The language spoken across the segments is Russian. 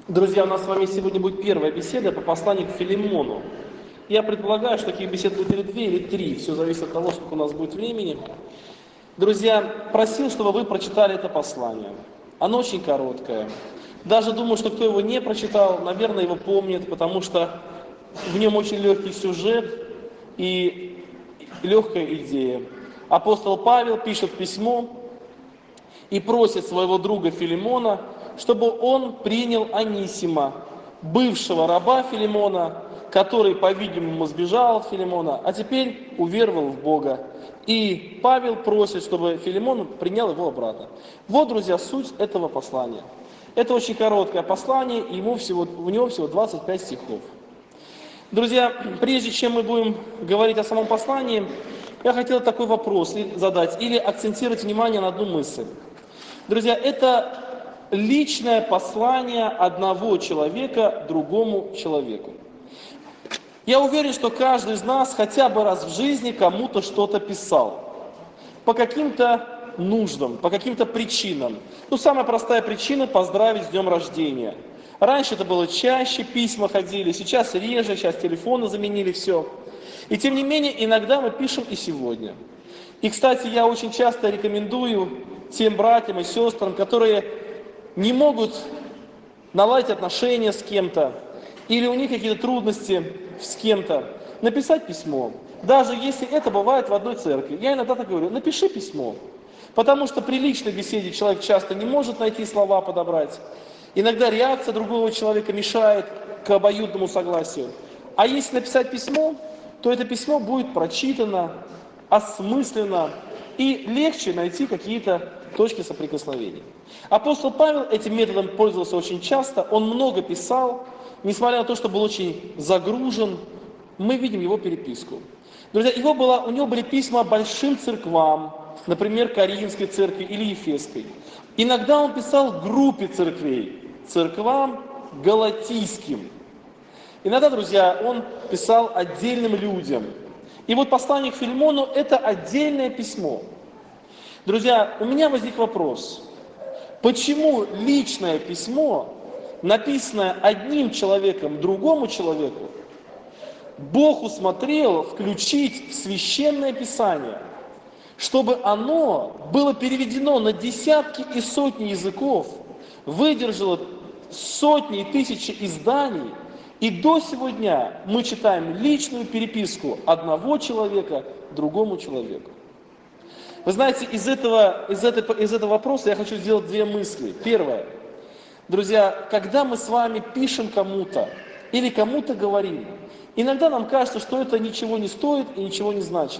Друзья, у нас с вами сегодня будет первая беседа по посланию к Филимону. Я предполагаю, что таких бесед будет или две, или три. Все зависит от того, сколько у нас будет времени. Друзья, просил, чтобы вы прочитали это послание. Оно очень короткое. Даже думаю, что кто его не прочитал, наверное, его помнит, потому что в нем очень легкий сюжет и легкая идея. Апостол Павел пишет письмо и просит своего друга Филимона, чтобы он принял Анисима, бывшего раба Филимона, который, по-видимому, сбежал от Филимона, а теперь уверовал в Бога. И Павел просит, чтобы Филимон принял его обратно. Вот, друзья, суть этого послания. Это очень короткое послание, и у него всего 25 стихов. Друзья, прежде чем мы будем говорить о самом послании, я хотел такой вопрос задать или акцентировать внимание на одну мысль. Друзья, это личное послание одного человека другому человеку. Я уверен, что каждый из нас хотя бы раз в жизни кому-то что-то писал. По каким-то нуждам, по каким-то причинам. Самая простая причина – поздравить с днем рождения. Раньше это было чаще, письма ходили, сейчас реже, сейчас телефоны заменили все. И тем не менее, иногда мы пишем и сегодня. И, кстати, я очень часто рекомендую тем братьям и сестрам, которые не могут наладить отношения с кем-то, или у них какие-то трудности с кем-то, написать письмо. Даже если это бывает в одной церкви. Я иногда так говорю, напиши письмо. Потому что при личной беседе человек часто не может найти слова подобрать. Иногда реакция другого человека мешает к обоюдному согласию. А если написать письмо, то это письмо будет прочитано, осмысленно, и легче найти какие-то точки соприкосновения. Апостол Павел этим методом пользовался очень часто, он много писал, несмотря на то, что был очень загружен, мы видим его переписку. Друзья, у него были письма большим церквам, например, Коринфской церкви или Ефесской. Иногда он писал группе церквей, церквам галатийским. Иногда, друзья, он писал отдельным людям. И вот послание к Филимону – это отдельное письмо. Друзья, у меня возник вопрос. Почему личное письмо, написанное одним человеком другому человеку, Бог усмотрел включить в Священное Писание, чтобы оно было переведено на десятки и сотни языков, выдержало сотни и тысячи изданий, и до сего дня мы читаем личную переписку одного человека другому человеку. Вы знаете, из этого вопроса я хочу сделать две мысли. Первое. Друзья, когда мы с вами пишем кому-то или кому-то говорим, иногда нам кажется, что это ничего не стоит и ничего не значит.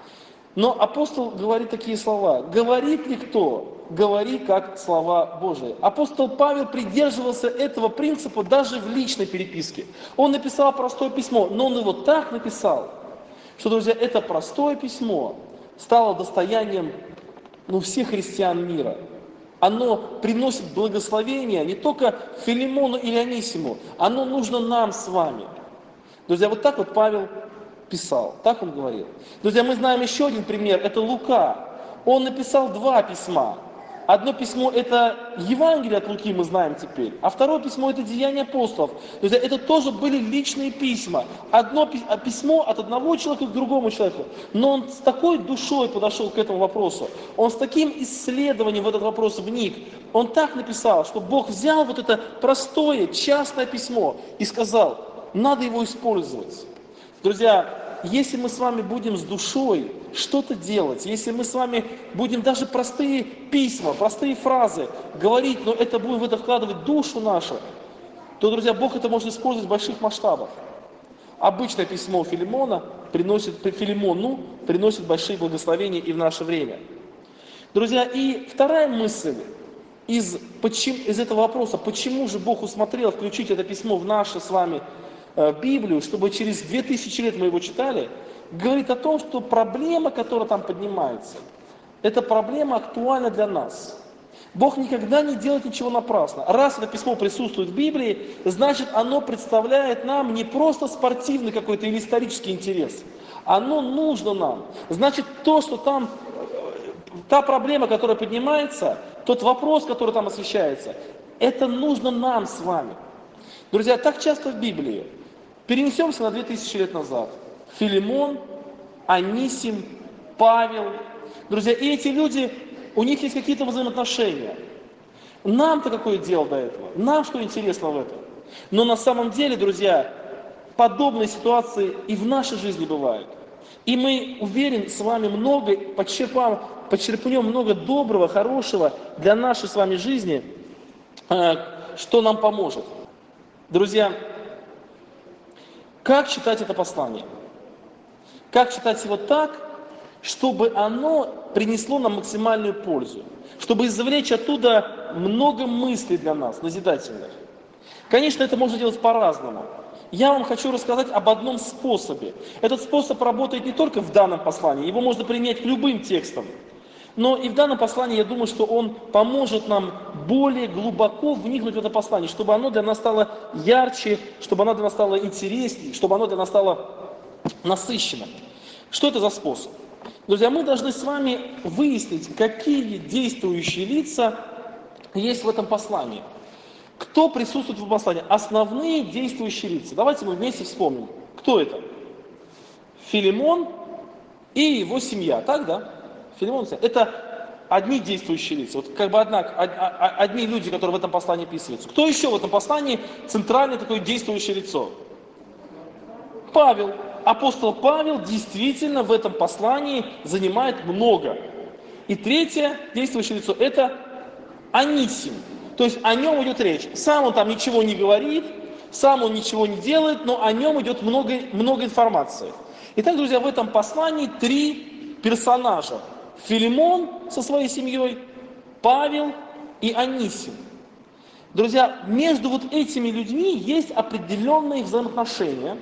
Но апостол говорит такие слова. Говорит ли кто? Говори как слова Божии. Апостол Павел придерживался этого принципа даже в личной переписке. Он написал простое письмо, но он его так написал, что, друзья, это простое письмо стало достоянием всех христиан мира. Оно приносит благословение не только Филимону или Анисиму, оно нужно нам с вами. Друзья, вот так вот Павел писал, так он говорил. Друзья, мы знаем еще один пример, это Лука. Он написал два письма. Одно письмо – это Евангелие от Луки, мы знаем теперь, а второе письмо – это Деяния апостолов. Друзья, это тоже были личные письма. Одно письмо от одного человека к другому человеку. Но он с такой душой подошел к этому вопросу, он с таким исследованием в этот вопрос вник. Он так написал, что Бог взял вот это простое, частное письмо и сказал, надо его использовать. Друзья, если мы с вами будем с душой что-то делать, если мы с вами будем даже простые письма, простые фразы говорить, но это будем в это вкладывать душу нашу, то, друзья, Бог это может использовать в больших масштабах. Обычное письмо Филимону приносит большие благословения и в наше время. Друзья, и вторая мысль из этого вопроса, почему же Бог усмотрел включить это письмо в наше с вами Библию, чтобы через 2000 лет мы его читали, говорит о том, что проблема, которая там поднимается, эта проблема актуальна для нас. Бог никогда не делает ничего напрасно. Раз это письмо присутствует в Библии, значит, оно представляет нам не просто спортивный какой-то или исторический интерес. Оно нужно нам. Значит, та проблема, которая поднимается, тот вопрос, который там освещается, это нужно нам с вами. Друзья, так часто в Библии. Перенесемся на 2000 лет назад. Филимон, Анисим, Павел. Друзья, и эти люди, у них есть какие-то взаимоотношения. Нам-то какое дело до этого? Нам что интересно в этом? Но на самом деле, друзья, подобные ситуации и в нашей жизни бывают. И мы, уверен, с вами много подчерпнем много доброго, хорошего для нашей с вами жизни, что нам поможет. Друзья, как читать это послание? Как читать его так, чтобы оно принесло нам максимальную пользу? Чтобы извлечь оттуда много мыслей для нас, назидательных. Конечно, это можно делать по-разному. Я вам хочу рассказать об одном способе. Этот способ работает не только в данном послании, его можно применять к любым текстам. Но и в данном послании, я думаю, что он поможет нам более глубоко вникнуть в это послание, чтобы оно для нас стало ярче, чтобы оно для нас стало интереснее, чтобы оно для нас стало насыщенным. Что это за способ? Друзья, мы должны с вами выяснить, какие действующие лица есть в этом послании. Кто присутствует в послании? Основные действующие лица. Давайте мы вместе вспомним. Кто это? Филимон и его семья. Так, да? Филимон и семья. Это одни действующие лица. Вот как бы одни люди, которые в этом послании описываются. Кто еще в этом послании центральное такое действующее лицо? Павел. Апостол Павел действительно в этом послании занимает много. И третье действующее лицо – это Анисим. То есть о нем идет речь. Сам он там ничего не говорит, сам он ничего не делает, но о нем идет много информации. Итак, друзья, в этом послании три персонажа. Филимон со своей семьей, Павел и Анисим. Друзья, между вот этими людьми есть определенные взаимоотношения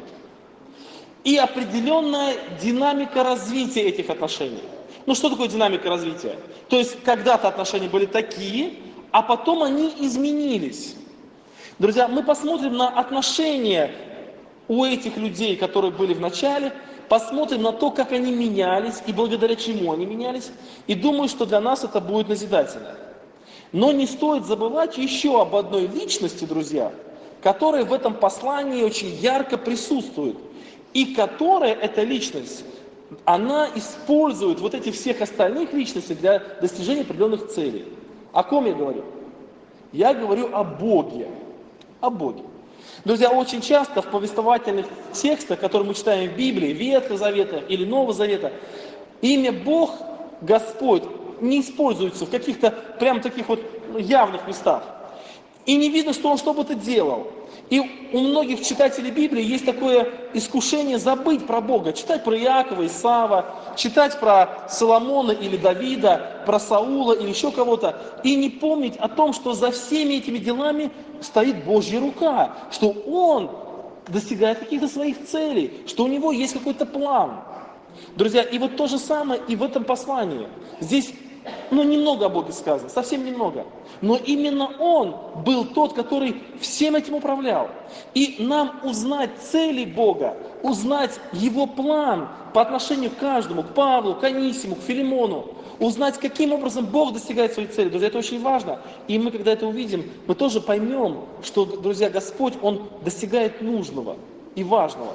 и определенная динамика развития этих отношений. Ну что такое динамика развития? То есть когда-то отношения были такие, а потом они изменились. Друзья, мы посмотрим на отношения у этих людей, которые были в начале, посмотрим на то, как они менялись и благодаря чему они менялись, и думаю, что для нас это будет назидательно. Но не стоит забывать еще об одной личности, друзья, которая в этом послании очень ярко присутствует, и которая, эта личность, она использует вот этих всех остальных личностей для достижения определенных целей. О ком я говорю? Я говорю о Боге. О Боге. Друзья, очень часто в повествовательных текстах, которые мы читаем в Библии, Ветхого Завета или Нового Завета, имя Бог, Господь, не используется в каких-то прям таких вот явных местах. И не видно, что Он что-то делал. И у многих читателей Библии есть такое искушение забыть про Бога, читать про Иакова, Исава, читать про Соломона или Давида, про Саула или еще кого-то, и не помнить о том, что за всеми этими делами стоит Божья рука, что Он достигает каких-то своих целей, что у Него есть какой-то план. Друзья, и вот то же самое и в этом послании. Здесь немного о Боге сказано, совсем немного. Но именно Он был тот, который всем этим управлял. И нам узнать цели Бога, узнать Его план по отношению к каждому, к Павлу, к Анисиму, к Филимону, узнать, каким образом Бог достигает своей цели. Друзья, это очень важно. И мы, когда это увидим, мы тоже поймем, что, друзья, Господь, Он достигает нужного и важного.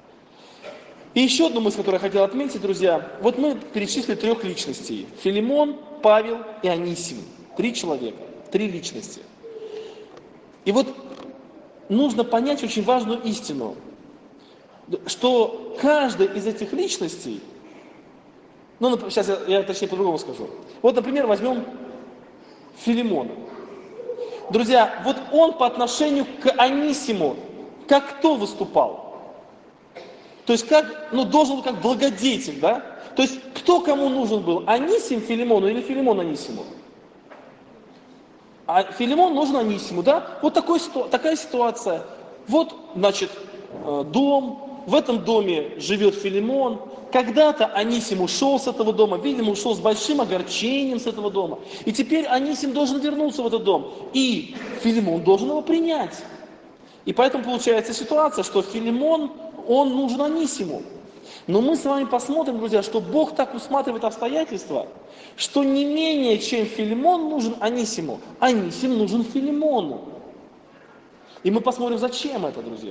И еще одну мысль, которую я хотел отметить, друзья. Вот мы перечислили трех личностей. Филимон, Павел и Анисим. 3 человека, 3 личности. И вот нужно понять очень важную истину, что каждая из этих личностей, сейчас я точнее по-другому скажу. Вот, например, возьмем Филимона. Друзья, вот он по отношению к Анисиму, как кто выступал? То есть должен был как благодетель, да? То есть кто кому нужен был? Анисим Филимону или Филимон Анисиму? А Филимон нужен Анисиму, да? Вот такая ситуация. Вот, значит, дом, в этом доме живет Филимон. Когда-то Анисим ушел с этого дома, видимо, ушел с большим огорчением с этого дома. И теперь Анисим должен вернуться в этот дом. И Филимон должен его принять. И поэтому получается ситуация, что Филимон, он нужен Анисиму. Но мы с вами посмотрим, друзья, что Бог так усматривает обстоятельства, что не менее, чем Филимон нужен Анисиму, Анисим нужен Филимону. И мы посмотрим, зачем это, друзья.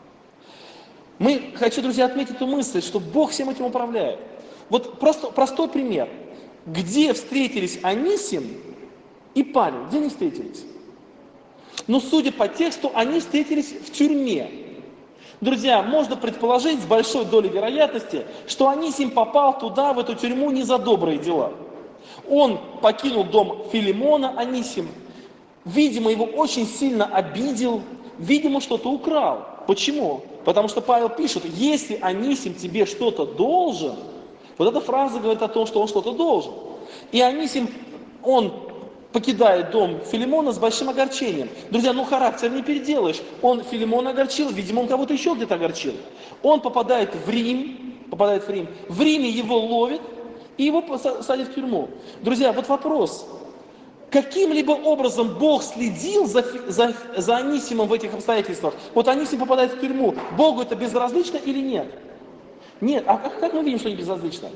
Хочу, друзья, отметить эту мысль, что Бог всем этим управляет. Вот просто простой пример. Где встретились Анисим и Павел? Где они встретились? Ну, судя по тексту, они встретились в тюрьме. Друзья, можно предположить с большой долей вероятности, что Анисим попал туда, в эту тюрьму, не за добрые дела. Он покинул дом Филимона, Анисим. Видимо, его очень сильно обидел, видимо, что-то украл. Почему? Потому что Павел пишет, если Анисим тебе что-то должен, вот эта фраза говорит о том, что он что-то должен. И Анисим, он покидает дом Филимона с большим огорчением. Друзья, ну характер не переделаешь. Он Филимона огорчил, видимо, он кого-то еще где-то огорчил. Он попадает в Рим. В Риме его ловят и его садят в тюрьму. Друзья, вот вопрос. Каким-либо образом Бог следил за Анисимом в этих обстоятельствах? Вот Анисим попадает в тюрьму. Богу это безразлично или нет? Нет. А как мы видим, что не безразлично?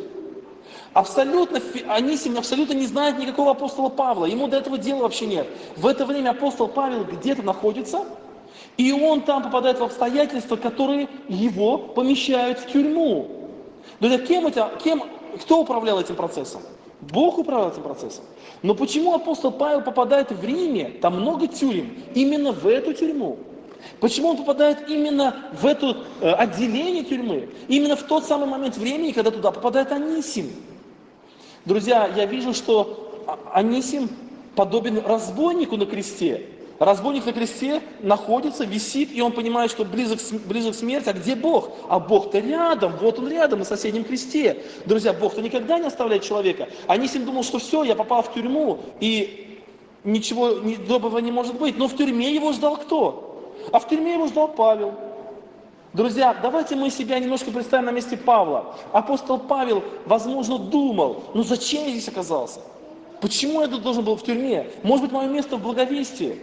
Анисим абсолютно не знает никакого апостола Павла. Ему до этого дела вообще нет. В это время апостол Павел где-то находится, и он там попадает в обстоятельства, которые его помещают в тюрьму. Друзья, кто управлял этим процессом? Бог управлял этим процессом. Но почему апостол Павел попадает в Риме, там много тюрем, именно в эту тюрьму? Почему он попадает именно в это отделение тюрьмы? Именно в тот самый момент времени, когда туда попадает Анисим. Друзья, я вижу, что Анисим подобен разбойнику на кресте. Разбойник на кресте находится, висит, и он понимает, что близок к смерти. А где Бог? А Бог-то рядом, вот он рядом, на соседнем кресте. Друзья, Бог-то никогда не оставляет человека. Анисим думал, что все, я попал в тюрьму, и ничего доброго не может быть. Но в тюрьме его ждал кто? А в тюрьме его ждал Павел. Друзья, давайте мы себя немножко представим на месте Павла. Апостол Павел, возможно, думал, ну зачем я здесь оказался? Почему я тут должен был в тюрьме? Может быть, мое место в благовестии?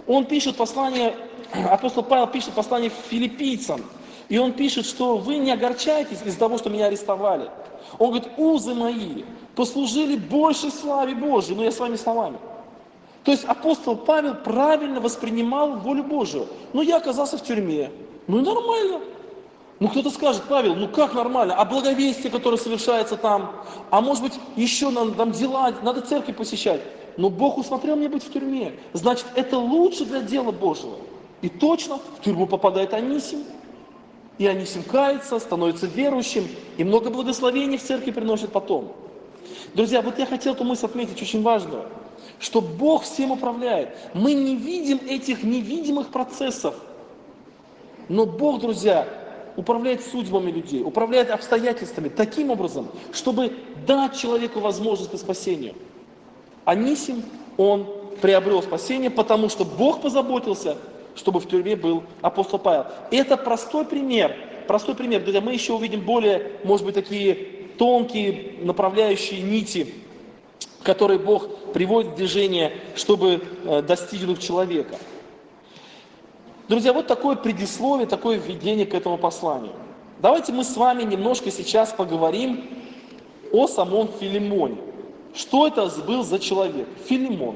Апостол Павел пишет послание филиппийцам, и он пишет, что вы не огорчаетесь из-за того, что меня арестовали. Он говорит, узы мои послужили большей славе Божией, но я с вами словами. То есть апостол Павел правильно воспринимал волю Божию. Ну, я оказался в тюрьме. Ну, и нормально. Ну, кто-то скажет, Павел, ну как нормально? А благовестие, которое совершается там? А может быть, еще нам дела, надо церковь посещать. Но Бог усмотрел мне быть в тюрьме. Значит, это лучше для дела Божьего. И точно в тюрьму попадает Анисим. И Анисим кается, становится верующим. И много благословений в церкви приносит потом. Друзья, вот я хотел эту мысль отметить очень важную. Что Бог всем управляет. Мы не видим этих невидимых процессов. Но Бог, друзья, управляет судьбами людей, управляет обстоятельствами таким образом, чтобы дать человеку возможность к спасению. Анисим, он приобрел спасение, потому что Бог позаботился, чтобы в тюрьме был апостол Павел. И это простой пример, друзья, мы еще увидим более, может быть, такие тонкие направляющие нити, которые Бог приводит в движение, чтобы достигнуть человека. Друзья, вот такое предисловие, такое введение к этому посланию. Давайте мы с вами немножко сейчас поговорим о самом Филимоне. Что это был за человек? Филимон.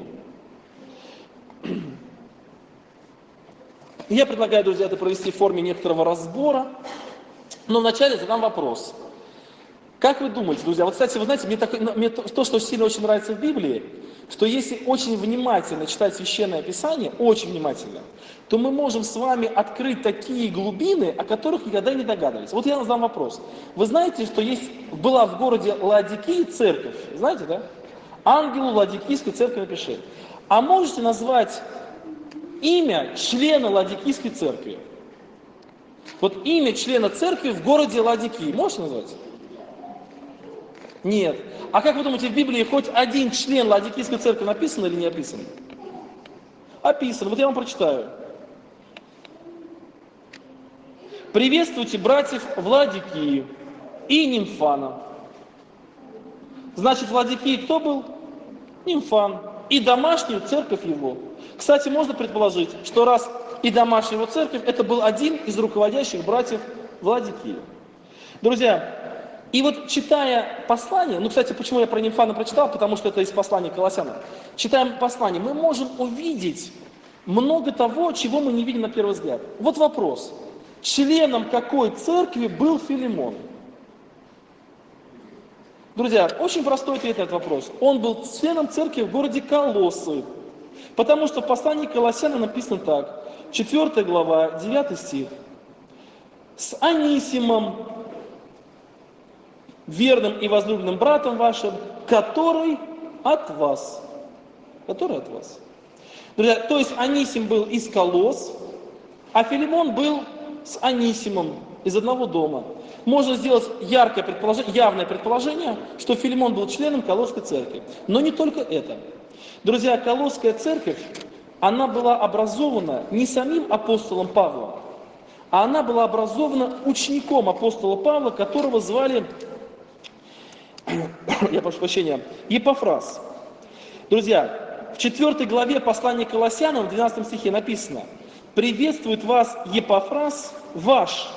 Я предлагаю, друзья, это провести в форме некоторого разбора, но вначале задам вопрос. Как вы думаете, друзья, вот, кстати, вы знаете, мне то, что сильно очень нравится в Библии, что если очень внимательно читать Священное Писание, очень внимательно, то мы можем с вами открыть такие глубины, о которых никогда не догадывались. Вот я задам вопрос. Вы знаете, что была в городе Лаодикии церковь? Знаете, да? Ангелу Лаодикийской церкви напиши. А можете назвать имя члена Лаодикийской церкви? Вот имя члена церкви в городе Лаодикии. Можете назвать? Нет. А как вы думаете, в Библии хоть один член Лаодикийской церкви написан или не описан? Описан. Вот я вам прочитаю. Приветствуйте братьев в Лаодикии и Нимфана. Значит, в Лаодикии кто был? Нимфан. И домашнюю церковь его. Кстати, можно предположить, что раз и домашняя его церковь, это был один из руководящих братьев в Лаодикии. Друзья, и вот читая послание, кстати, почему я про Нимфана прочитал, потому что это из послания к Колоссянам. Читаем послание, мы можем увидеть много того, чего мы не видим на первый взгляд. Вот вопрос. Членом какой церкви был Филимон? Друзья, очень простой ответ на этот вопрос. Он был членом церкви в городе Колоссы. Потому что в послании к Колоссянам написано так. 4 глава, 9 стих. С Анисимом, верным и возлюбленным братом вашим, который от вас. Который от вас. Друзья, то есть Анисим был из Колос, а Филимон был с Анисимом из одного дома. Можно сделать явное предположение, что Филимон был членом Колосской церкви. Но не только это. Друзья, Колосская церковь, она была образована не самим апостолом Павлом, а она была образована учеником апостола Павла, которого звали, я прошу прощения, Епафрас. Друзья, в 4 главе послания к Колоссянам, в 12 стихе написано: «Приветствует вас Епафрас ваш,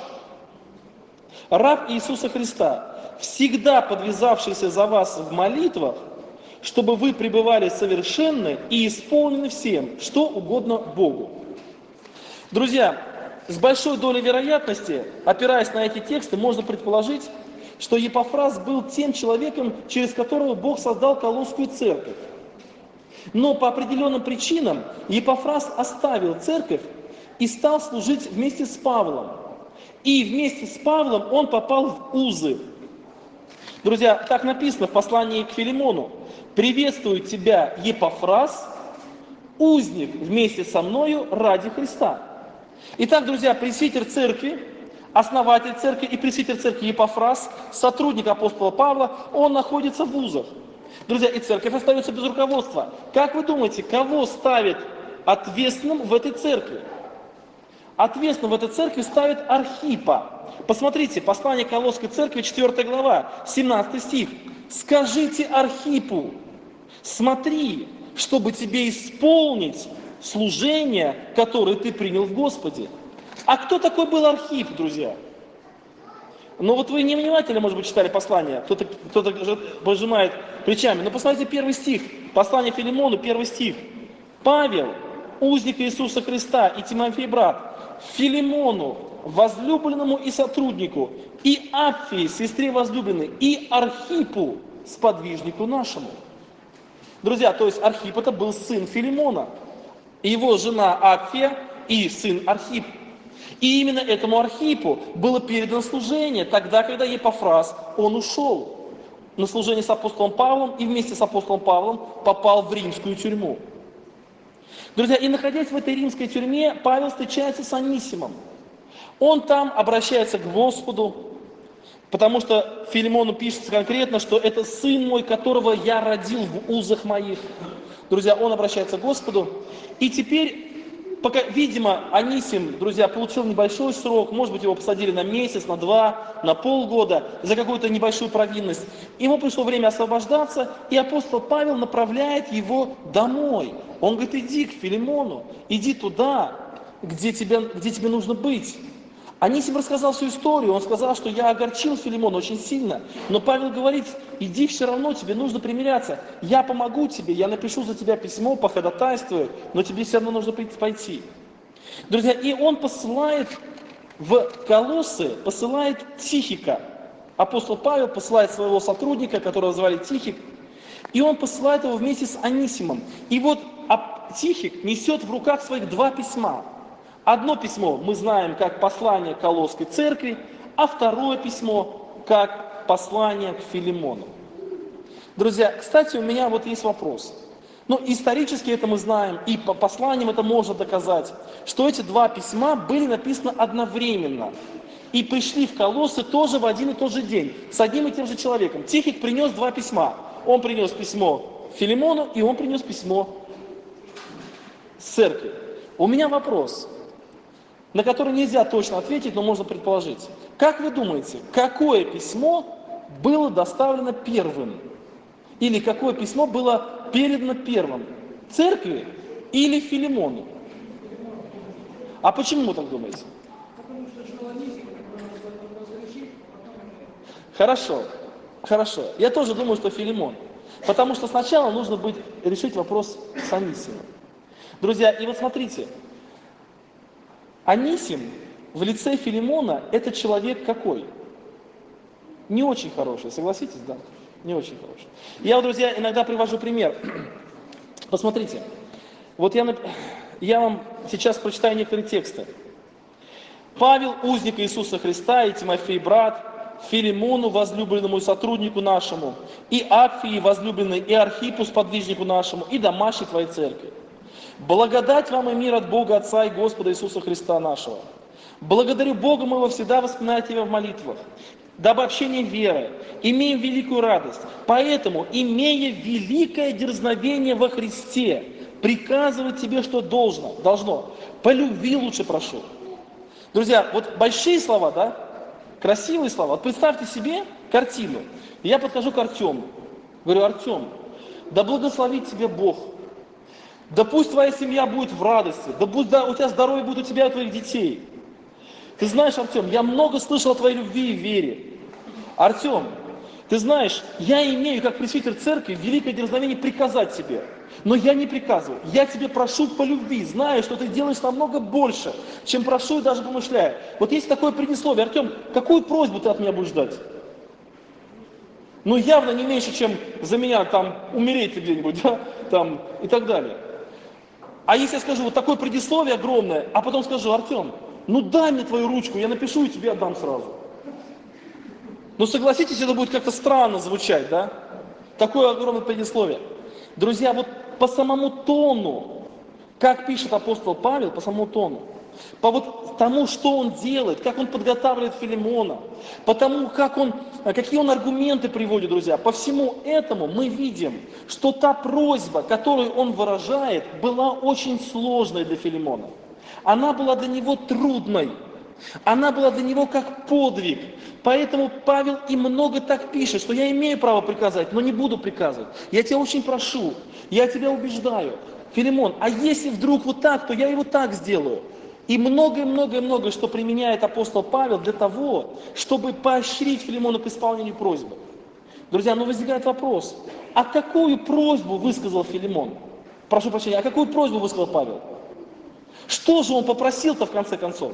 раб Иисуса Христа, всегда подвязавшийся за вас в молитвах, чтобы вы пребывали совершенны и исполнены всем, что угодно Богу». Друзья, с большой долей вероятности, опираясь на эти тексты, можно предположить, что Епафрас был тем человеком, через которого Бог создал Колосскую церковь. Но по определенным причинам Епафрас оставил церковь и стал служить вместе с Павлом. И вместе с Павлом он попал в узы. Друзья, так написано в послании к Филимону: «Приветствую тебя, Епафрас, узник вместе со мною ради Христа». Итак, друзья, пресвитер церкви, основатель церкви и пресвитер церкви Епафрас, сотрудник апостола Павла, он находится в узах. Друзья, и церковь остается без руководства. Как вы думаете, кого ставит ответственным в этой церкви? Ответственным в этой церкви ставит Архипа. Посмотрите, послание к Колосской церкви, 4 глава, 17 стих. «Скажите Архипу, смотри, чтобы тебе исполнить служение, которое ты принял в Господе». А кто такой был Архип, друзья? Ну вот вы невнимательно, может быть, читали послание, кто-то пожимает плечами. Но посмотрите 1 стих, послание Филимону, 1 стих. «Павел, узник Иисуса Христа и Тимофей брат, Филимону, возлюбленному и сотруднику, и Апфии, сестре возлюбленной, и Архипу, сподвижнику нашему». Друзья, то есть Архип это был сын Филимона, его жена Апфия и сын Архип. И именно этому Архипу было передано служение тогда, когда Епафрас, он ушел на служение с апостолом Павлом и вместе с апостолом Павлом попал в римскую тюрьму. Друзья, и находясь в этой римской тюрьме, Павел встречается с Анисимом. Он там обращается к Господу, потому что Филимону пишется конкретно, что это сын мой, которого я родил в узах моих. Друзья, он обращается к Господу. И теперь, пока, видимо, Анисим, друзья, получил небольшой срок, может быть, его посадили на месяц, на 2, на полгода за какую-то небольшую провинность. Ему пришло время освобождаться, и апостол Павел направляет его домой. Он говорит: иди к Филимону, иди туда, где тебе нужно быть. Анисим рассказал всю историю, он сказал, что я огорчил Филимона очень сильно, но Павел говорит: иди все равно, тебе нужно примиряться, я помогу тебе, я напишу за тебя письмо, походатайствую, но тебе все равно нужно пойти. Друзья, и он посылает в Колоссы, посылает Тихика. Апостол Павел посылает своего сотрудника, которого звали Тихик, и он посылает его вместе с Анисимом. И вот Тихик несет в руках своих 2 письма. Одно письмо мы знаем как послание к Колосской церкви, а второе письмо как послание к Филимону. Друзья, кстати, у меня вот есть вопрос. Ну, исторически это мы знаем, и по посланиям это можно доказать, что эти 2 письма были написаны одновременно. И пришли в Колоссы тоже в один и тот же день, с одним и тем же человеком. Тихик принес 2 письма. Он принес письмо Филимону, и он принес письмо церкви. У меня вопрос, на который нельзя точно ответить, но можно предположить. Как вы думаете, какое письмо было доставлено первым? Или какое письмо было передано первым? Церкви или Филимону? А почему вы так думаете? Хорошо. Я тоже думаю, что Филимон. Потому что сначала нужно решить вопрос с Анисимом. Друзья, и вот смотрите, Анисим в лице Филимона это человек какой? Не очень хороший, согласитесь, да? Не очень хороший. Я вот, друзья, иногда привожу пример. Посмотрите, вот я вам сейчас прочитаю некоторые тексты. Павел, узник Иисуса Христа, и Тимофей, брат, Филимону, возлюбленному и сотруднику нашему, и Апфии, возлюбленной, и Архипу, сподвижнику нашему, и домашней твоей церкви. Благодать вам и мир от Бога Отца и Господа Иисуса Христа нашего. Благодарю Бога моего всегда воспоминать Тебя в молитвах, дабы общение веры, имеем великую радость. Поэтому, имея великое дерзновение во Христе, приказывать тебе, что должно. По любви лучше прошу. Друзья, вот большие слова, да? Красивые слова. Вот представьте себе картину. Я подхожу к Артему. Говорю: Артем, да благословит тебя Бог. Да пусть твоя семья будет в радости. Да пусть у тебя здоровье будет у тебя и у твоих детей. Ты знаешь, Артем, я много слышал о твоей любви и вере. Артем, ты знаешь, я имею, как пресвитер церкви, великое дерзновение приказать тебе. Но я не приказываю. Я тебе прошу по любви, знаю, что ты делаешь намного больше, чем прошу и даже помышляю. Вот есть такое предисловие. Артем, какую просьбу ты от меня будешь ждать? Ну, явно не меньше, чем за меня там умереть где-нибудь, да, там и так далее. А если я скажу вот такое предисловие огромное, а потом скажу: Артем, ну дай мне твою ручку, я напишу и тебе отдам сразу. Ну согласитесь, это будет как-то странно звучать, да? Такое огромное предисловие. Друзья, вот по самому тону, как пишет апостол Павел, по самому тону, по вот тому, что он делает, как он подготавливает Филимона, по тому, какие он аргументы приводит, друзья, по всему этому мы видим, что та просьба, которую он выражает, была очень сложной для Филимона. Она была для него трудной. Она была для него как подвиг. Поэтому Павел и много так пишет, что я имею право приказать, но не буду приказывать. Я тебя очень прошу, я тебя убеждаю. Филимон, а если вдруг вот так, то я его так сделаю. И многое, что применяет апостол Павел для того, чтобы поощрить Филимона к исполнению просьбы. Друзья, возникает вопрос, а какую просьбу высказал Филимон? Прошу прощения, а какую просьбу высказал Павел? Что же он попросил-то в конце концов?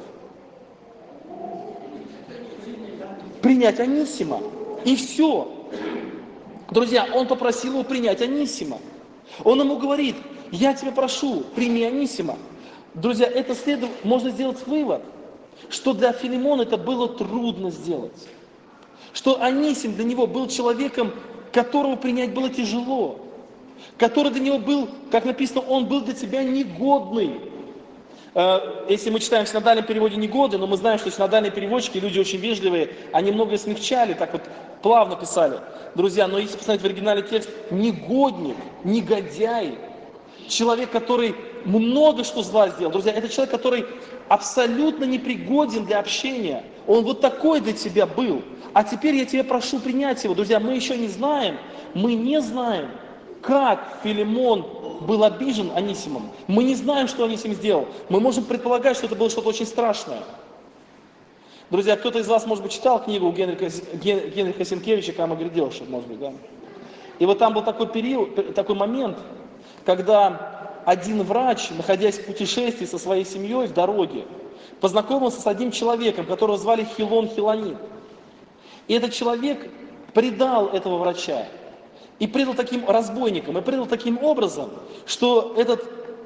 Принять Анисима. И все. Друзья, он попросил его принять Анисима. Он ему говорит: я тебя прошу, прими Анисима. Друзья, можно сделать вывод, что для Филимона это было трудно сделать. Что Анисим для него был человеком, которого принять было тяжело. Который для него был, как написано, он был для тебя негодный. Если мы читаем в синодальном переводе негоды, но мы знаем, что синодальные переводчики, люди очень вежливые, они многое смягчали, так вот плавно писали. Друзья, но если посмотреть в оригинале текст, негодник, негодяй, человек, который много что зла сделал. Друзья, это человек, который абсолютно непригоден для общения. Он вот такой для тебя был. А теперь я тебя прошу принять его. Друзья, мы не знаем, как Филимон был обижен Анисимом. Мы не знаем, что Анисим сделал. Мы можем предполагать, что это было что-то очень страшное. Друзья, кто-то из вас, может быть, читал книгу Генриха Сенкевича «Кама грядеши», может быть, да? И вот там был такой момент, когда один врач, находясь в путешествии со своей семьей в дороге, познакомился с одним человеком, которого звали Хилон Хилонит. И этот человек предал этого врача. И предал таким разбойникам, и предал таким образом, что этот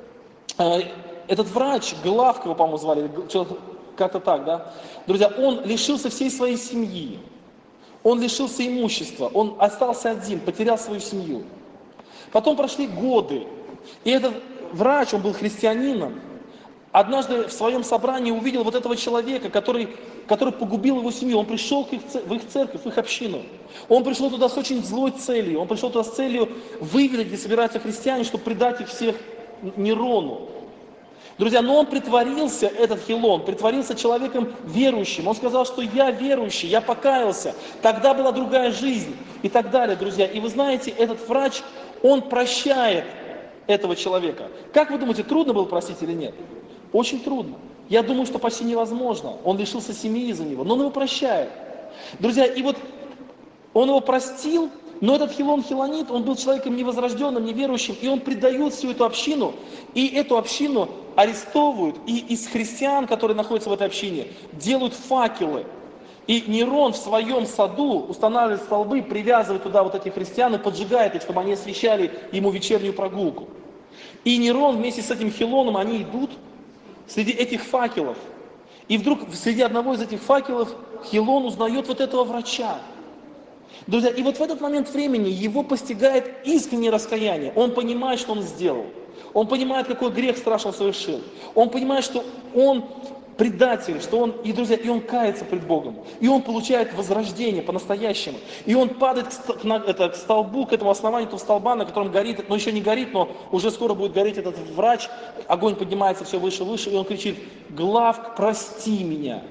врач, Главкова, по-моему, звали, как-то так, да? Друзья, он лишился всей своей семьи, он лишился имущества, он остался один, потерял свою семью. Потом прошли годы, и этот врач, он был христианином, однажды в своем собрании увидел вот этого человека, который погубил его семью. Он пришел в их церковь, в их общину. Он пришел туда с очень злой целью. Он пришел туда с целью выведать, где собираются христиане, чтобы предать их всех Нерону. Друзья, но он притворился, этот Хилон, притворился человеком верующим. Он сказал, что я верующий, я покаялся, тогда была другая жизнь и так далее, друзья. И вы знаете, этот врач, он прощает этого человека. Как вы думаете, трудно было простить или нет? Очень трудно. Я думаю, что почти невозможно. Он лишился семьи из-за него, но он его прощает. Друзья, и вот он его простил, Но этот Хилон Хилонит, он был человеком невозрожденным, неверующим, и он предает всю эту общину, и эту общину арестовывают, и из христиан, которые находятся в этой общине, делают факелы. И Нерон в своем саду устанавливает столбы, привязывает туда вот этих христиан и поджигает их, чтобы они освещали ему вечернюю прогулку. И Нерон вместе с этим Хилоном, они идут среди этих факелов. И вдруг среди одного из этих факелов Хилон узнает вот этого врача. Друзья, и вот в этот момент времени его постигает искреннее раскаяние. Он понимает, что он сделал. Он понимает, какой грех страшно совершил. Он понимает, что он предатель, что он, и, друзья, и он кается пред Богом. И он получает возрождение по-настоящему. И он падает к столбу, к этому основанию этого столба, на котором горит, но еще не горит, но уже скоро будет гореть этот врач. Огонь поднимается все выше и выше, и он кричит: «Главк, прости меня».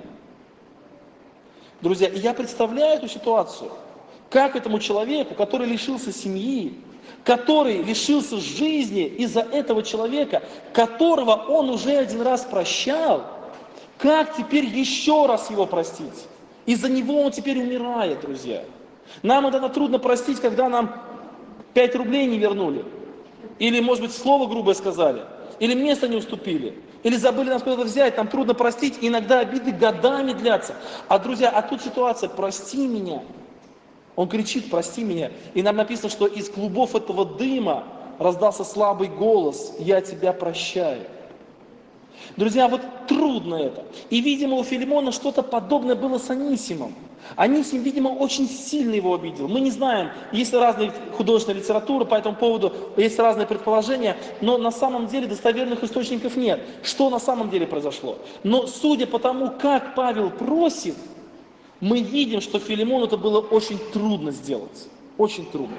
Друзья, и я представляю эту ситуацию. Как этому человеку, который лишился семьи, который лишился жизни из-за этого человека, которого он уже один раз прощал, как теперь еще раз его простить? Из-за него он теперь умирает, друзья. Нам иногда трудно простить, когда нам 5 рублей не вернули. Или, может быть, слово грубое сказали. Или место не уступили. Или забыли нас куда-то взять. Нам трудно простить. Иногда обиды годами длятся. А, друзья, а тут ситуация: прости меня. Он кричит: прости меня. И нам написано, что из клубов этого дыма раздался слабый голос: я тебя прощаю. Друзья, вот трудно это. И, видимо, у Филимона что-то подобное было с Анисимом. Анисим, видимо, очень сильно его обидел. Мы не знаем, есть разная художественная литература по этому поводу, есть разные предположения, но на самом деле достоверных источников нет. Что на самом деле произошло? Но судя по тому, как Павел просит, мы видим, что Филимону это было очень трудно сделать. Очень трудно.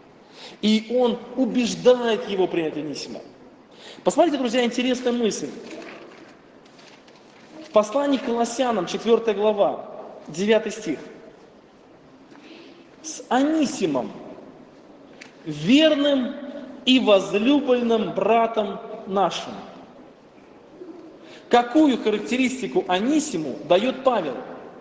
И он убеждает его принять Анисима. Посмотрите, друзья, интересная мысль. В послании к Колоссянам, 4 глава, 9 стих. С Анисимом, верным и возлюбленным братом нашим. Какую характеристику Анисиму дает Павел?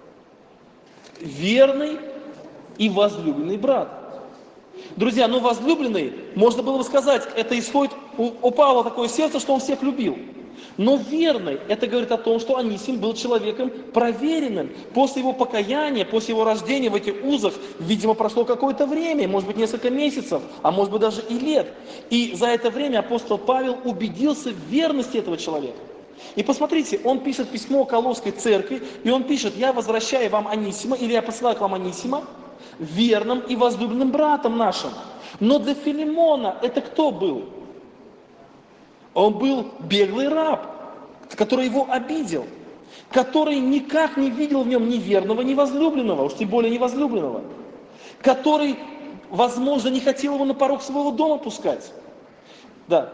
Верный и возлюбленный брат. Друзья, ну возлюбленный, можно было бы сказать, это исходит у Павла такое сердце, что он всех любил. Но верный, это говорит о том, что Анисим был человеком проверенным. После его покаяния, после его рождения в этих узах, видимо, прошло какое-то время, может быть, несколько месяцев, а может быть, даже и лет. И за это время апостол Павел убедился в верности этого человека. И посмотрите, он пишет письмо Колосской церкви, и он пишет: я возвращаю вам Анисима, или я посылаю к вам Анисима, верным и возлюбленным братом нашим. Но для Филимона это кто был? Он был беглый раб, который его обидел, который никак не видел в нем ни верного, ни возлюбленного, уж тем более не возлюбленного, который, возможно, не хотел его на порог своего дома пускать. Да.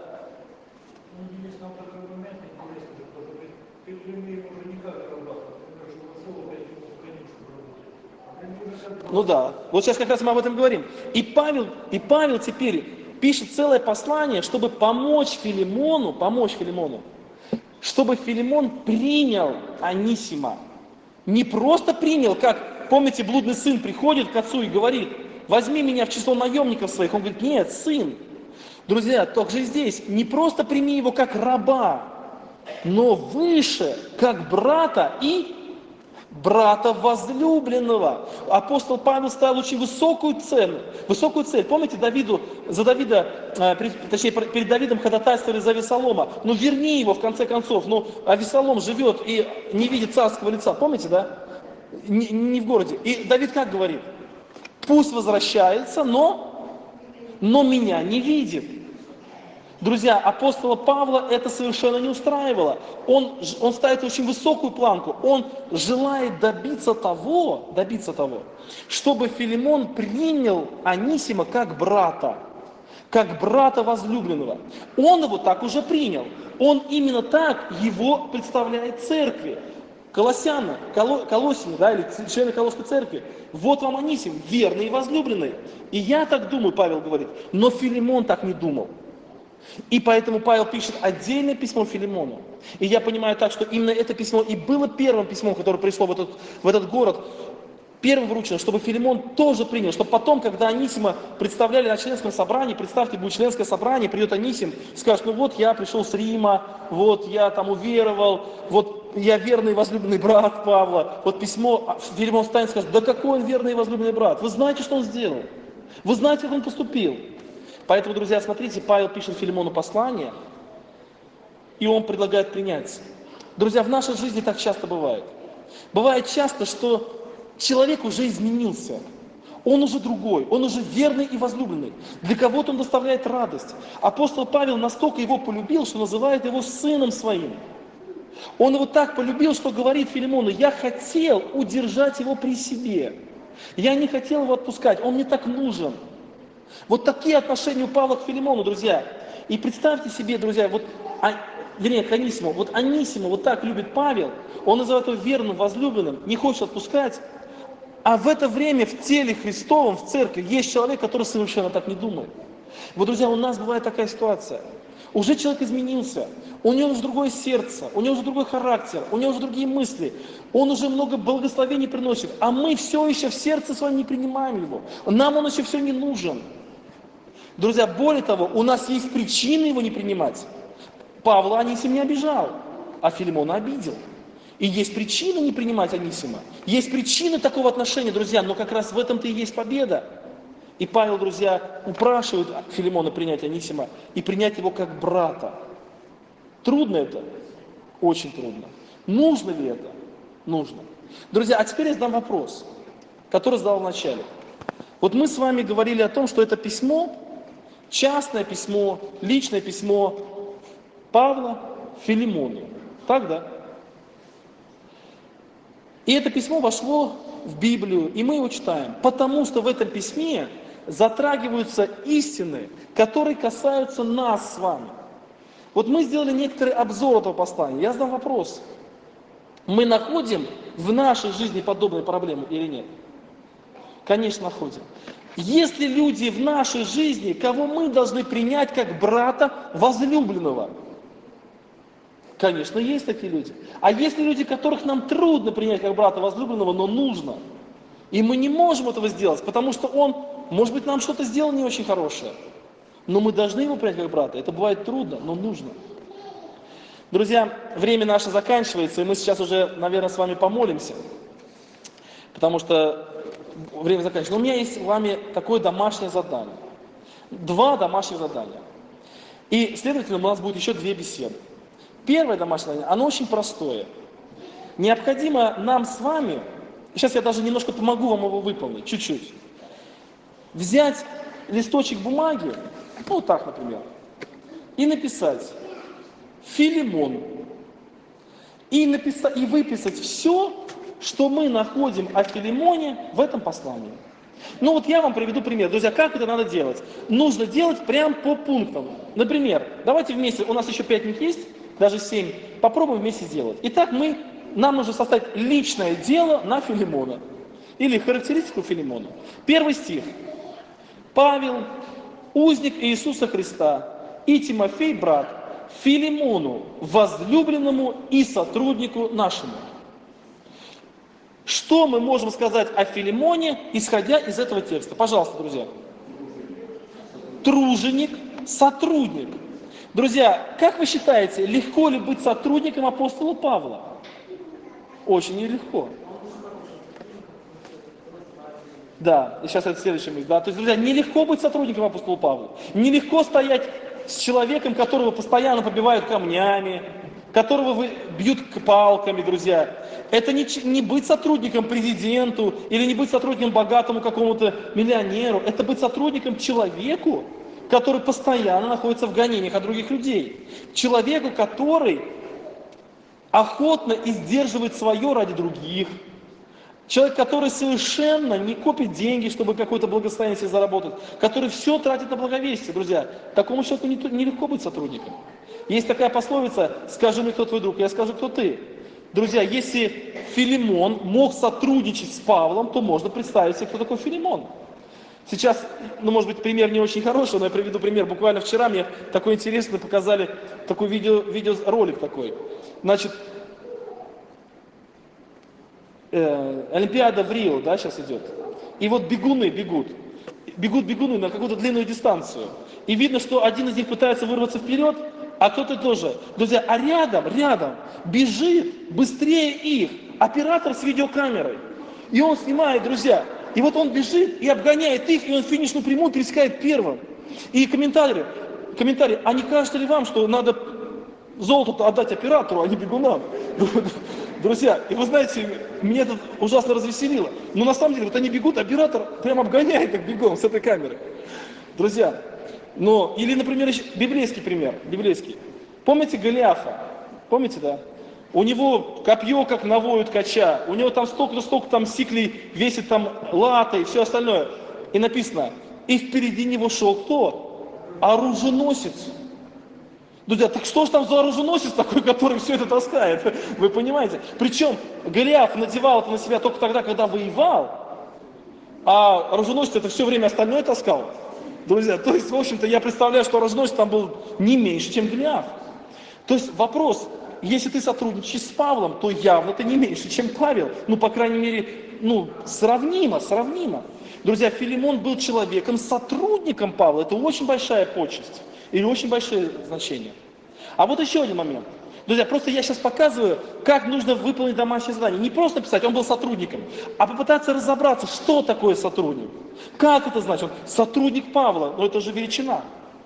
Ну да, вот сейчас как раз мы об этом говорим. И Павел теперь пишет целое послание, чтобы помочь Филимону, чтобы Филимон принял Анисима. Не просто принял, как, помните, блудный сын приходит к отцу и говорит: возьми меня в число наемников своих. Он говорит: нет, сын. Друзья, также здесь не просто прими его как раба, но выше, как брата и брата возлюбленного. Апостол Павел ставил очень высокую цель. Помните, перед Давидом ходатайствовали за Авесолома. Ну верни его в конце концов. Ну Авесолом живет и не видит царского лица. Помните, да? Не в городе. И Давид как говорит? Пусть возвращается, но меня не видит. Друзья, апостола Павла это совершенно не устраивало. Он ставит очень высокую планку. Он желает добиться того, чтобы Филимон принял Анисима как брата возлюбленного. Он его так уже принял. Он именно так его представляет церкви. Колоссяне, да, или члены Колосской церкви. Вот вам Анисим, верный и возлюбленный. И я так думаю, Павел говорит, но Филимон так не думал. И поэтому Павел пишет отдельное письмо Филимону. И я понимаю так, что именно это письмо и было первым письмом, которое пришло в этот город. Первым вручено, чтобы Филимон тоже принял, чтобы потом, когда Анисима представляли на членском собрании, представьте, будет членское собрание, придет Анисим, скажет, ну вот я пришел с Рима, вот я там уверовал, вот я верный возлюбленный брат Павла, вот письмо, Филимон встанет и скажет, да какой он верный и возлюбленный брат, вы знаете, что он сделал, вы знаете, как он поступил. Поэтому, друзья, смотрите, Павел пишет Филимону послание, и он предлагает принять. Друзья, в нашей жизни так часто бывает. Бывает часто, что человек уже изменился. Он уже другой, он уже верный и возлюбленный. Для кого-то он доставляет радость. Апостол Павел настолько его полюбил, что называет его сыном своим. Он его так полюбил, что говорит Филимону, я хотел удержать его при себе. Я не хотел его отпускать, он мне так нужен. Вот такие отношения у Павла к Филимону, друзья. И представьте себе, друзья, вот, вернее, к Анисиму. Вот Анисима вот так любит Павел, он называет его верным, возлюбленным, не хочет отпускать. А в это время в теле Христовом, в церкви, есть человек, который совершенно так не думает. Вот, друзья, у нас бывает такая ситуация. Уже человек изменился, у него уже другое сердце, у него уже другой характер, у него уже другие мысли. Он уже много благословений приносит, а мы все еще в сердце своем не принимаем его. Нам он еще все не нужен. Друзья, более того, у нас есть причины его не принимать. Павла Анисим не обижал, а Филимона обидел. И есть причины не принимать Анисима. Есть причины такого отношения, друзья, но как раз в этом-то и есть победа. И Павел, друзья, упрашивает Филимона принять Анисима и принять его как брата. Трудно это? Очень трудно. Нужно ли это? Нужно. Друзья, а теперь я задам вопрос, который задал в начале. Вот мы с вами говорили о том, что это письмо, частное письмо, личное письмо Павла Филимону. Так, да? И это письмо вошло в Библию, и мы его читаем, потому что в этом письме затрагиваются истины, которые касаются нас с вами. Вот мы сделали некоторый обзор этого послания. Я задам вопрос. Мы находим в нашей жизни подобные проблемы или нет? Конечно, находим. Есть ли люди в нашей жизни, кого мы должны принять как брата возлюбленного? Конечно, есть такие люди. А есть ли люди, которых нам трудно принять как брата возлюбленного, но нужно? И мы не можем этого сделать, потому что он, может быть, нам что-то сделал не очень хорошее. Но мы должны его принять как брата. Это бывает трудно, но нужно. Друзья, время наше заканчивается, и мы сейчас уже, наверное, с вами помолимся. Потому что время заканчивается. Но у меня есть с вами такое домашнее задание. 2 домашних задания. И, следовательно, у нас будет еще 2 беседы. Первое домашнее задание, оно очень простое. Необходимо нам с вами, сейчас я даже немножко помогу вам его выполнить, чуть-чуть. Взять листочек бумаги, ну так, например, и написать Филимон. И выписать все, что мы находим о Филимоне в этом послании. Ну вот я вам приведу пример. Друзья, как это надо делать? Нужно делать прям по пунктам. Например, давайте вместе, у нас еще 5 книг есть, даже 7, попробуем вместе сделать. Итак, нам нужно составить личное дело на Филимона. Или характеристику Филимона. 1 стих. Павел, узник Иисуса Христа, и Тимофей, брат, Филимону, возлюбленному и сотруднику нашему. Что мы можем сказать о Филимоне, исходя из этого текста? Пожалуйста, друзья. Труженик, сотрудник. Друзья, как вы считаете, легко ли быть сотрудником апостола Павла? Очень нелегко. Да, и сейчас это следующая мысль. Да? То есть, друзья, нелегко быть сотрудником апостола Павла. Нелегко стоять с человеком, которого постоянно побивают камнями, которого бьют палками, друзья. Это не быть сотрудником президенту или не быть сотрудником богатому какому-то миллионеру. Это быть сотрудником человеку, который постоянно находится в гонениях от других людей. Человеку, который охотно издерживает свое ради других. Человек, который совершенно не копит деньги, чтобы какое-то благосостояние себе заработать, который все тратит на благовестие, друзья. Такому человеку нелегко быть сотрудником. Есть такая пословица: «Скажи мне, кто твой друг, я скажу, кто ты». Друзья, если Филимон мог сотрудничать с Павлом, то можно представить себе, кто такой Филимон. Сейчас, может быть, пример не очень хороший, но я приведу пример. Буквально вчера мне такой интересный показали, такой видеоролик такой. Значит, Олимпиада в Рио, да, сейчас идет. И вот бегуны бегут. Бегуны на какую-то длинную дистанцию. И видно, что один из них пытается вырваться вперед, а кто-то тоже. Друзья, а рядом бежит быстрее их оператор с видеокамерой. И он снимает, друзья. И вот он бежит и обгоняет их, и он финишную прямую пересекает первым. И комментарии, а не кажется ли вам, что надо золото отдать оператору, а не бегунам? Друзья, и вы знаете, меня это ужасно развеселило. Но на самом деле, вот они бегут, оператор прям обгоняет их бегом с этой камеры. Друзья, или, например, еще библейский пример, библейский. Помните Голиафа? Помните, да? У него копье, как навою ткача, у него там столько там сиклей весит там лата и все остальное. И написано, и впереди него шел кто? Оруженосец. Друзья, так что ж там за оруженосец такой, который все это таскает? Вы понимаете? Причем Голиаф надевал это на себя только тогда, когда воевал, а оруженосец это все время остальное таскал. Друзья, то есть, в общем-то, я представляю, что оруженосец там был не меньше, чем Голиаф. То есть вопрос, если ты сотрудничаешь с Павлом, то явно ты не меньше, чем Павел. По крайней мере, сравнимо. Друзья, Филимон был человеком, сотрудником Павла. Это очень большая почесть. Или очень большое значение. А вот еще один момент. Друзья, просто я сейчас показываю, как нужно выполнить домашнее задание. Не просто написать, он был сотрудником, а попытаться разобраться, что такое сотрудник. Как это значит? Он сотрудник Павла, но это же величина.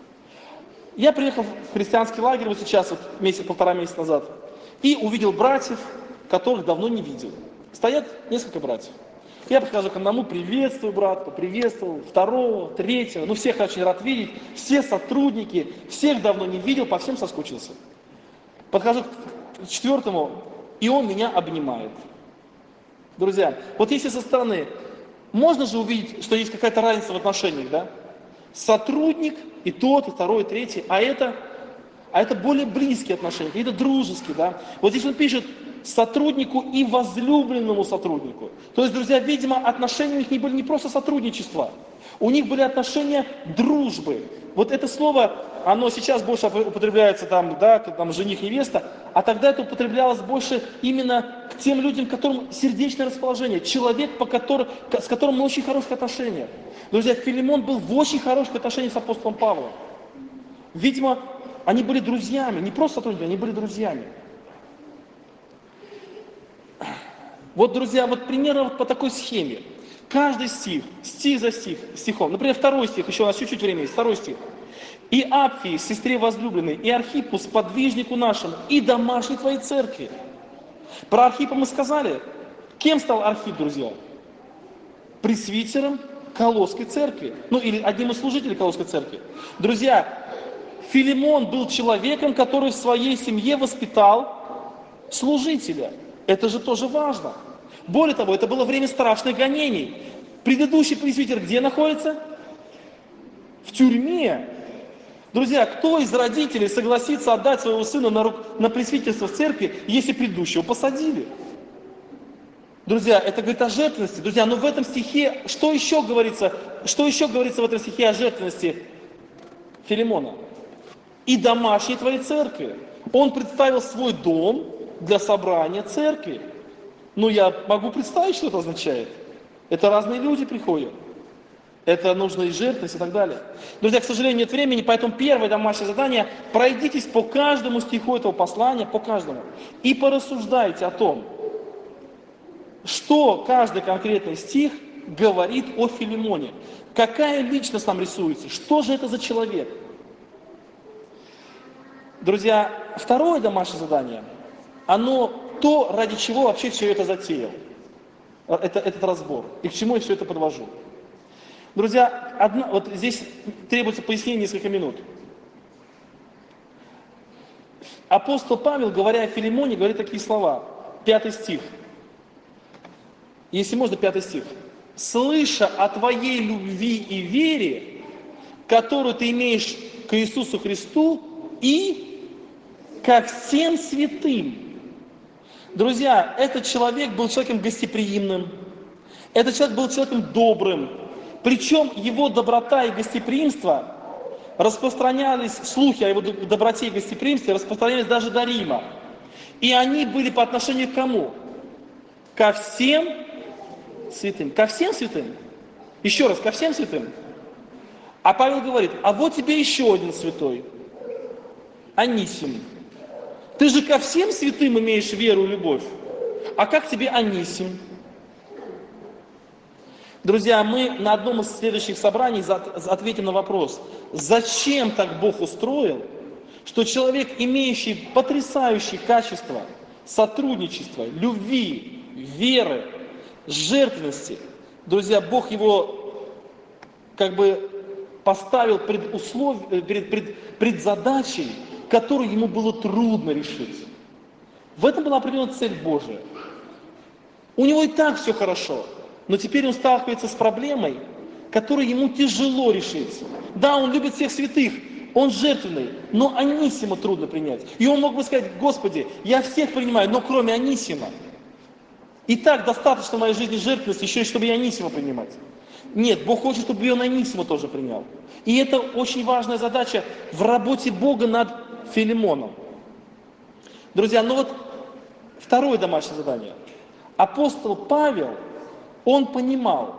Я приехал в христианский лагерь вот сейчас, полтора месяца назад, и увидел братьев, которых давно не видел. Стоят несколько братьев. Я подхожу к одному, приветствую брата, поприветствовал, второго, третьего, всех очень рад видеть, все сотрудники, всех давно не видел, по всем соскучился. Подхожу к четвертому, и он меня обнимает. Друзья, вот если со стороны, можно же увидеть, что есть какая-то разница в отношениях, да? Сотрудник, и тот, и второй, и третий, а это более близкие отношения, какие-то дружеские, да? Вот здесь он пишет, сотруднику и возлюбленному сотруднику. То есть, друзья, видимо, отношения у них не были не просто сотрудничества, у них были отношения дружбы. Вот это слово, оно сейчас больше употребляется там жених-невеста, а тогда это употреблялось больше именно к тем людям, которым сердечное расположение, человек, с которым мы очень хороших отношениях. Друзья, Филимон был в очень хороших отношениях с апостолом Павлом. Видимо, они были друзьями, не просто сотрудниками, они были друзьями. Вот, друзья, примерно по такой схеме. Каждый стих за стихом. Например, второй стих, еще у нас чуть-чуть времени есть, второй стих. «И Апфии, сестре возлюбленной, и Архиппу, сподвижнику нашему, и домашней твоей церкви». Про Архиппа мы сказали. Кем стал Архипп, друзья? Пресвитером Колосской церкви. Или одним из служителей Колосской церкви. Друзья, Филимон был человеком, который в своей семье воспитал служителя. Это же тоже важно. Более того, это было время страшных гонений. Предыдущий пресвитер где находится? В тюрьме. Друзья, кто из родителей согласится отдать своего сына на пресвитерство в церкви, если предыдущего посадили? Друзья, это говорит о жертвенности. Друзья, но в этом стихе, что еще говорится в этом стихе о жертвенности Филимона? И домашней твоей церкви. Он представил свой дом для собрания церкви. Я могу представить, что это означает. Это разные люди приходят. Это нужно и жертвовать и так далее. Друзья, к сожалению, нет времени, поэтому первое домашнее задание. Пройдитесь по каждому стиху этого послания, по каждому. И порассуждайте о том, что каждый конкретный стих говорит о Филимоне. Какая личность нам рисуется? Что же это за человек? Друзья, второе домашнее задание, оно то, ради чего вообще все это затеял. Этот разбор. И к чему я все это подвожу. Друзья, вот здесь требуется пояснение несколько минут. Апостол Павел, говоря о Филимоне, говорит такие слова. 5 стих. Если можно, 5 стих. «Слыша о твоей любви и вере, которую ты имеешь к Иисусу Христу и ко всем святым». Друзья, этот человек был человеком гостеприимным, этот человек был человеком добрым, причем его доброта и гостеприимство распространялись, слухи о его доброте и гостеприимстве распространялись даже до Рима. И они были по отношению к кому? ко всем святым. Ко всем святым? Еще раз, ко всем святым? А Павел говорит, а вот тебе еще один святой, Анисим. Ты же ко всем святым имеешь веру и любовь. А как тебе Анисим? Друзья, мы на одном из следующих собраний ответим на вопрос, зачем так Бог устроил, что человек, имеющий потрясающие качества сотрудничества, любви, веры, жертвенности, друзья, Бог его как бы поставил пред задачей, которую ему было трудно решить. В этом была определенная цель Божия. У него и так все хорошо, но теперь он сталкивается с проблемой, которую ему тяжело решить. Да, он любит всех святых, он жертвенный, но Анисима трудно принять. И он мог бы сказать, Господи, я всех принимаю, но кроме Анисима. И так достаточно в моей жизни жертвенности, еще и чтобы и Анисима принимать. Нет, Бог хочет, чтобы и он Анисима тоже принял. И это очень важная задача в работе Бога над Филимоном. Друзья, ну вот второе домашнее задание. Апостол Павел, он понимал,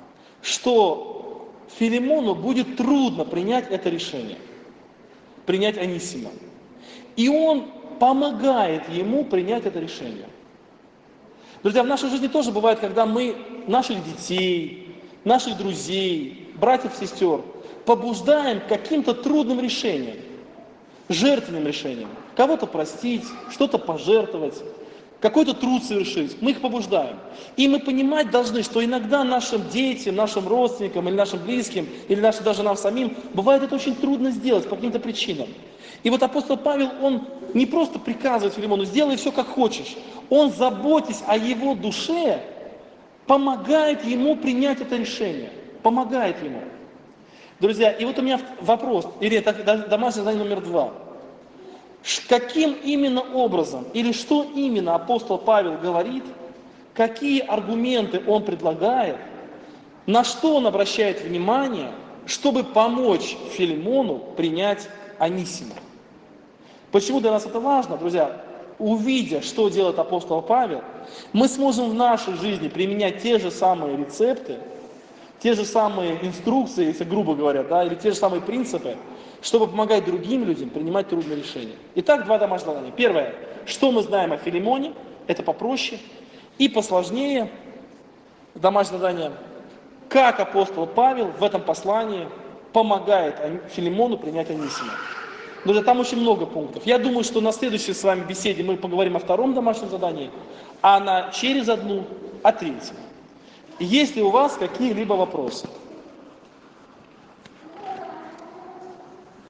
что Филимону будет трудно принять это решение, принять Анисима. И он помогает ему принять это решение. Друзья, в нашей жизни тоже бывает, когда мы наших детей, наших друзей, братьев, сестер побуждаем к каким-то трудным решениям, жертвенным решениям. Кого-то простить, что-то пожертвовать, какой-то труд совершить. Мы их побуждаем. И мы понимать должны, что иногда нашим детям, нашим родственникам, или нашим близким, или даже нам самим, бывает это очень трудно сделать по каким-то причинам. И вот апостол Павел, он не просто приказывает Филимону, сделай все как хочешь. Он, заботясь о его душе, помогает ему принять это решение. Помогает ему. Друзья, и вот у меня вопрос, или это домашнее задание номер 2. Каким именно образом, или что именно апостол Павел говорит, какие аргументы он предлагает, на что он обращает внимание, чтобы помочь Филимону принять Анисима. Почему для нас это важно, друзья? Увидя, что делает апостол Павел, мы сможем в нашей жизни применять те же самые рецепты, те же самые инструкции, если грубо говоря, да, или те же самые принципы, чтобы помогать другим людям принимать трудные решения. Итак, 2 домашних задания. Первое, что мы знаем о Филимоне, это попроще, и посложнее домашнее задание, как апостол Павел в этом послании помогает Филимону принять Анисима. Друзья, там очень много пунктов. Я думаю, что на следующей с вами беседе мы поговорим о 2 домашнем задании, а через одну о 3. Есть ли у вас какие-либо вопросы?